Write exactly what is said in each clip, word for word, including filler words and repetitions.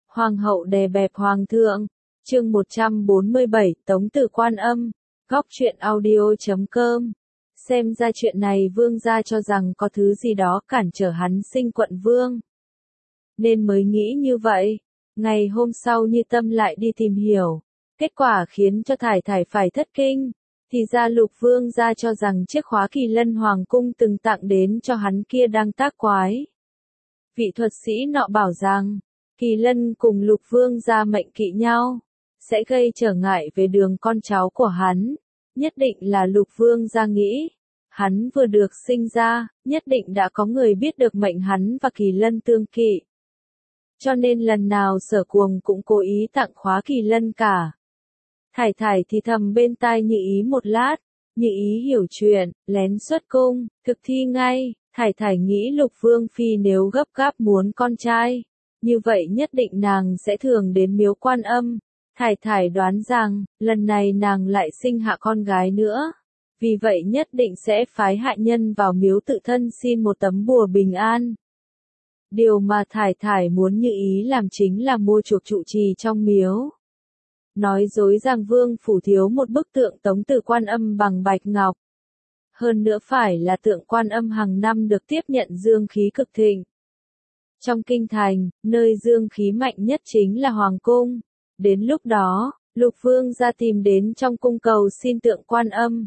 Hoàng hậu đè bẹp hoàng thượng. Chương một trăm bốn mươi bảy, Tống Tử Quan Âm. Góc truyện audio chấm com. Xem ra chuyện này vương gia cho rằng có thứ gì đó cản trở hắn sinh quận vương, nên mới nghĩ như vậy. Ngày hôm sau Như Tâm lại đi tìm hiểu, kết quả khiến cho Thải Thải phải thất kinh. Thì ra Lục vương gia cho rằng chiếc khóa Kỳ Lân Hoàng cung từng tặng đến cho hắn kia đang tác quái. Vị thuật sĩ nọ bảo rằng, Kỳ Lân cùng Lục vương gia mệnh kỵ nhau, sẽ gây trở ngại về đường con cháu của hắn. Nhất định là Lục vương gia nghĩ, hắn vừa được sinh ra, nhất định đã có người biết được mệnh hắn và Kỳ Lân tương kỵ. Cho nên lần nào Sở Cuồng cũng cố ý tặng khóa Kỳ Lân cả. Thải Thải thì thầm bên tai Như Ý một lát, Như Ý hiểu chuyện, lén xuất cung, thực thi ngay. Thải Thải nghĩ Lục vương phi nếu gấp gáp muốn con trai, như vậy nhất định nàng sẽ thường đến miếu Quan Âm. Thải Thải đoán rằng, lần này nàng lại sinh hạ con gái nữa, vì vậy nhất định sẽ phái hạ nhân vào miếu tự thân xin một tấm bùa bình an. Điều mà Thải Thải muốn Như Ý làm chính là mua chuộc trụ trì trong miếu. Nói dối rằng vương phủ thiếu một bức tượng Tống Tử Quan Âm bằng bạch ngọc. Hơn nữa phải là tượng Quan Âm hàng năm được tiếp nhận dương khí cực thịnh. Trong kinh thành, nơi dương khí mạnh nhất chính là Hoàng cung. Đến lúc đó, Lục vương gia tìm đến trong cung cầu xin tượng Quan Âm.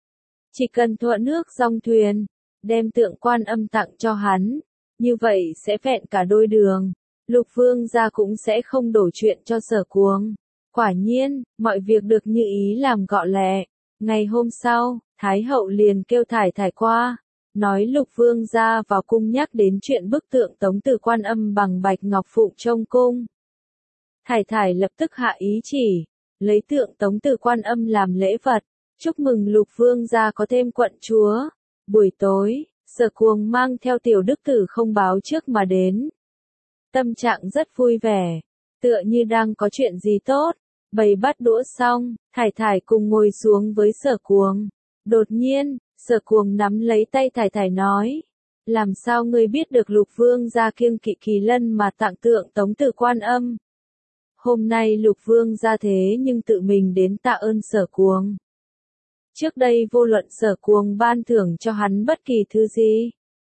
Chỉ cần thuận nước dòng thuyền, đem tượng Quan Âm tặng cho hắn, như vậy sẽ vẹn cả đôi đường. Lục vương gia cũng sẽ không đổ chuyện cho Sở Cuồng. Quả nhiên, mọi việc được Như Ý làm gọn lẹ. Ngày hôm sau, Thái hậu liền kêu Thải Thải qua, nói Lục vương gia vào cung nhắc đến chuyện bức tượng Tống Tử Quan Âm bằng bạch ngọc phụng trong cung. Thải Thải lập tức hạ ý chỉ, lấy tượng Tống Tử Quan Âm làm lễ vật, chúc mừng Lục vương gia có thêm quận chúa. Buổi tối, Sở Cuồng mang theo tiểu đức tử không báo trước mà đến. Tâm trạng rất vui vẻ, tựa như đang có chuyện gì tốt. Bày bát đũa xong, Thải Thải cùng ngồi xuống với Sở Cuồng. Đột nhiên, Sở Cuồng nắm lấy tay Thải Thải nói, làm sao ngươi biết được Lục vương gia kiêng kỵ Kỳ Lân mà tặng tượng Tống Tử Quan Âm? Hôm nay Lục vương gia thế nhưng tự mình đến tạ ơn Sở Cuồng. Trước đây vô luận Sở Cuồng ban thưởng cho hắn bất kỳ thứ gì,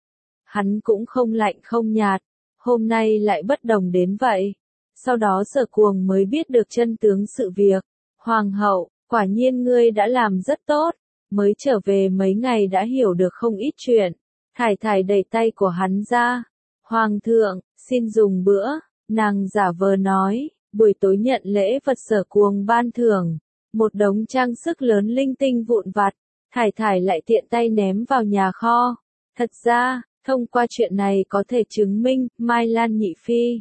hắn cũng không lạnh không nhạt, hôm nay lại bất đồng đến vậy. Sau đó Sở Cuồng mới biết được chân tướng sự việc. Hoàng hậu, quả nhiên ngươi đã làm rất tốt, mới trở về mấy ngày đã hiểu được không ít chuyện. Thải Thải đẩy tay của hắn ra. Hoàng thượng, xin dùng bữa. Nàng giả vờ nói, buổi tối nhận lễ vật Sở Cuồng ban thưởng. Một đống trang sức lớn linh tinh vụn vặt. Thải Thải lại tiện tay ném vào nhà kho. Thật ra, thông qua chuyện này có thể chứng minh, Mai Lan nhị phi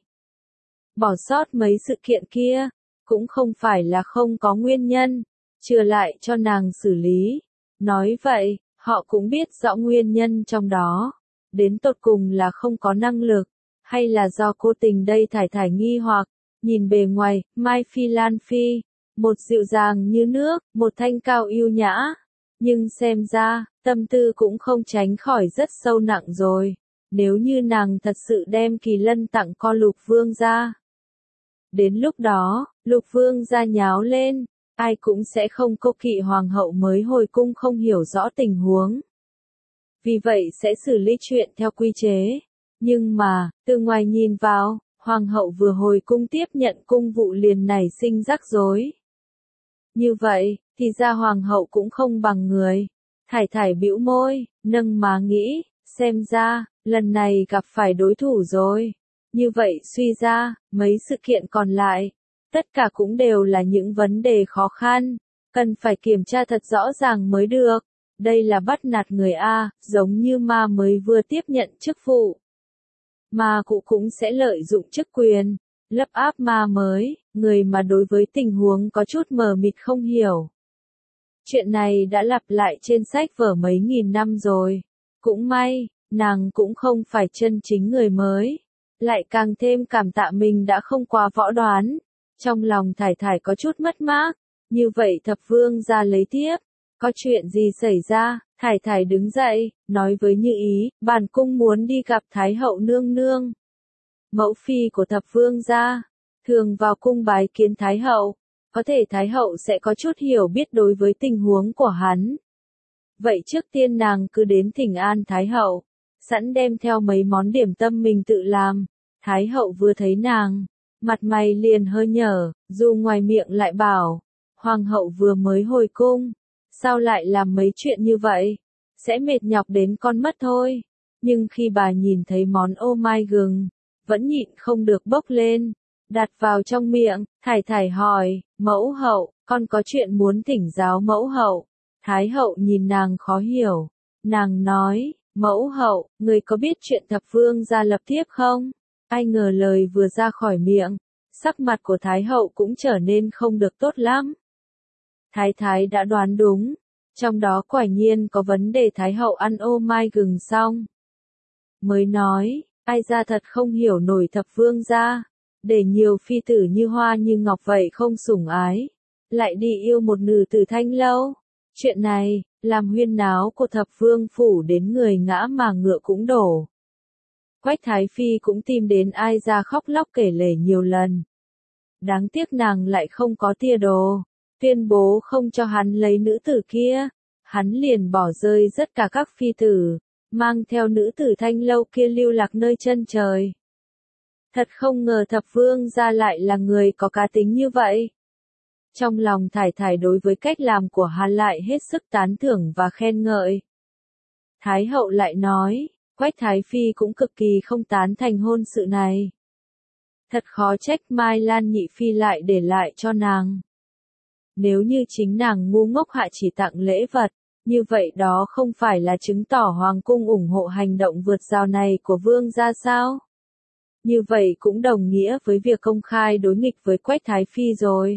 bỏ sót mấy sự kiện kia, cũng không phải là không có nguyên nhân, chừa lại cho nàng xử lý. Nói vậy, họ cũng biết rõ nguyên nhân trong đó, đến tột cùng là không có năng lực, hay là do cố tình đây. Thải Thải nghi hoặc, nhìn bề ngoài, Mai Phi Lan Phi, một dịu dàng như nước, một thanh cao yêu nhã, nhưng xem ra, tâm tư cũng không tránh khỏi rất sâu nặng rồi. Nếu như nàng thật sự đem Kỳ Lân tặng con Lục vương gia, đến lúc đó, Lục vương gia nháo lên, ai cũng sẽ không cố kỵ hoàng hậu mới hồi cung không hiểu rõ tình huống. Vì vậy sẽ xử lý chuyện theo quy chế. Nhưng mà, từ ngoài nhìn vào, hoàng hậu vừa hồi cung tiếp nhận cung vụ liền nảy sinh rắc rối. Như vậy, thì ra hoàng hậu cũng không bằng người. Thải Thải bĩu môi, nâng má nghĩ, xem ra, lần này gặp phải đối thủ rồi. Như vậy suy ra, mấy sự kiện còn lại, tất cả cũng đều là những vấn đề khó khăn, cần phải kiểm tra thật rõ ràng mới được. Đây là bắt nạt người A, giống như ma mới vừa tiếp nhận chức vụ. Ma cụ cũng sẽ lợi dụng chức quyền, lấp áp ma mới, người mà đối với tình huống có chút mờ mịt không hiểu. Chuyện này đã lặp lại trên sách vở mấy nghìn năm rồi. Cũng may, nàng cũng không phải chân chính người mới. Lại càng thêm cảm tạ mình đã không quá võ đoán. Trong lòng Thải Thải có chút mất mát. Như vậy thập vương gia lấy tiếp. Có chuyện gì xảy ra? Thải Thải đứng dậy, nói với Như Ý, bản cung muốn đi gặp Thái hậu nương nương, mẫu phi của thập vương gia. thường vào cung bái kiến Thái hậu, có thể Thái hậu sẽ có chút hiểu biết đối với tình huống của hắn. Vậy trước tiên nàng cứ đến thỉnh an Thái hậu, sẵn đem theo mấy món điểm tâm mình tự làm. Thái hậu vừa thấy nàng, mặt mày liền hơi nhở, dù ngoài miệng lại bảo, hoàng hậu vừa mới hồi cung, sao lại làm mấy chuyện như vậy, sẽ mệt nhọc đến con mất thôi. Nhưng khi bà nhìn thấy món ô mai gừng, vẫn nhịn không được bốc lên, đặt vào trong miệng, thải thải hỏi, mẫu hậu, con có chuyện muốn thỉnh giáo mẫu hậu. Thái hậu nhìn nàng khó hiểu, nàng nói, mẫu hậu, người có biết chuyện thập vương gia lập thiếp không? Ai ngờ lời vừa ra khỏi miệng, sắc mặt của Thái hậu cũng trở nên không được tốt lắm. Thái thái đã đoán đúng, trong đó quả nhiên có vấn đề. Thái hậu ăn ô mai gừng xong mới nói, ai ra thật không hiểu nổi thập vương gia, để nhiều phi tử như hoa như ngọc vậy không sủng ái, lại đi yêu một nữ tử thanh lâu. Chuyện này, làm huyên náo của thập vương phủ đến người ngã mà ngựa cũng đổ. Quách Thái Phi cũng tìm đến ai ra khóc lóc kể lể nhiều lần. Đáng tiếc nàng lại không có tia đồ, tuyên bố không cho hắn lấy nữ tử kia. Hắn liền bỏ rơi tất cả các phi tử, mang theo nữ tử thanh lâu kia lưu lạc nơi chân trời. Thật không ngờ thập vương gia lại là người có cá tính như vậy. Trong lòng thải thải đối với cách làm của hắn lại hết sức tán thưởng và khen ngợi. Thái hậu lại nói, Quách Thái Phi cũng cực kỳ không tán thành hôn sự này. Thật khó trách Mai Lan nhị phi lại để lại cho nàng. Nếu như chính nàng ngu ngốc hạ chỉ tặng lễ vật, như vậy đó không phải là chứng tỏ hoàng cung ủng hộ hành động vượt rào này của vương gia sao? Như vậy cũng đồng nghĩa với việc công khai đối nghịch với Quách Thái Phi rồi.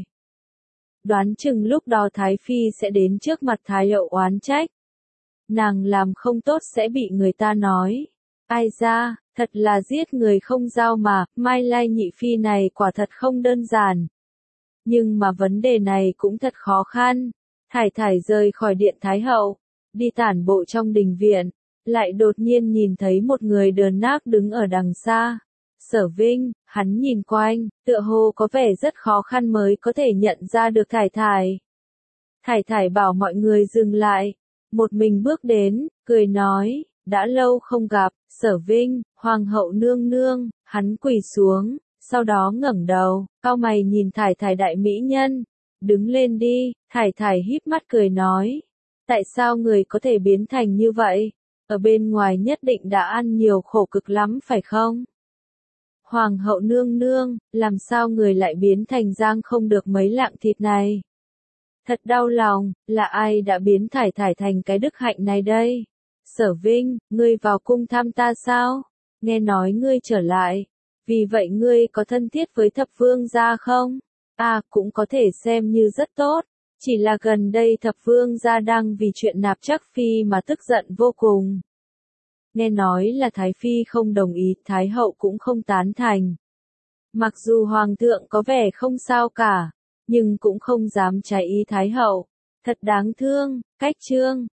Đoán chừng lúc đó Thái Phi sẽ đến trước mặt Thái hậu oán trách. Nàng làm không tốt sẽ bị người ta nói, ai ra, thật là giết người không dao mà. Mai Lai nhị phi này quả thật không đơn giản. Nhưng mà vấn đề này cũng thật khó khăn. Thải thải rời khỏi điện Thái hậu, đi tản bộ trong đình viện, lại đột nhiên nhìn thấy một người đờn nác đứng ở đằng xa. Sở Vinh, hắn nhìn quanh, tựa hồ có vẻ rất khó khăn mới có thể nhận ra được thải thải. Thải thải bảo mọi người dừng lại, một mình bước đến, cười nói, đã lâu không gặp, Sở Vinh, hoàng hậu nương nương. Hắn quỳ xuống, sau đó ngẩng đầu, cau mày nhìn thải thải đại mỹ nhân. Đứng lên đi. Thải thải híp mắt cười nói, tại sao người có thể biến thành như vậy? Ở bên ngoài nhất định đã ăn nhiều khổ cực lắm phải không? Hoàng hậu nương nương, làm sao người lại biến thành giang không được mấy lạng thịt này? Thật đau lòng, là ai đã biến thải thải thành cái đức hạnh này đây? Sở Vinh, ngươi vào cung thăm ta sao? Nghe nói ngươi trở lại, vì vậy ngươi có thân thiết với thập vương gia không? À, cũng có thể xem như rất tốt, chỉ là gần đây thập vương gia đang vì chuyện nạp Trác Phi mà tức giận vô cùng. Nghe nói là Thái Phi không đồng ý, Thái hậu cũng không tán thành. Mặc dù Hoàng thượng có vẻ không sao cả, nhưng cũng không dám trái ý Thái hậu. Thật đáng thương. Cách chương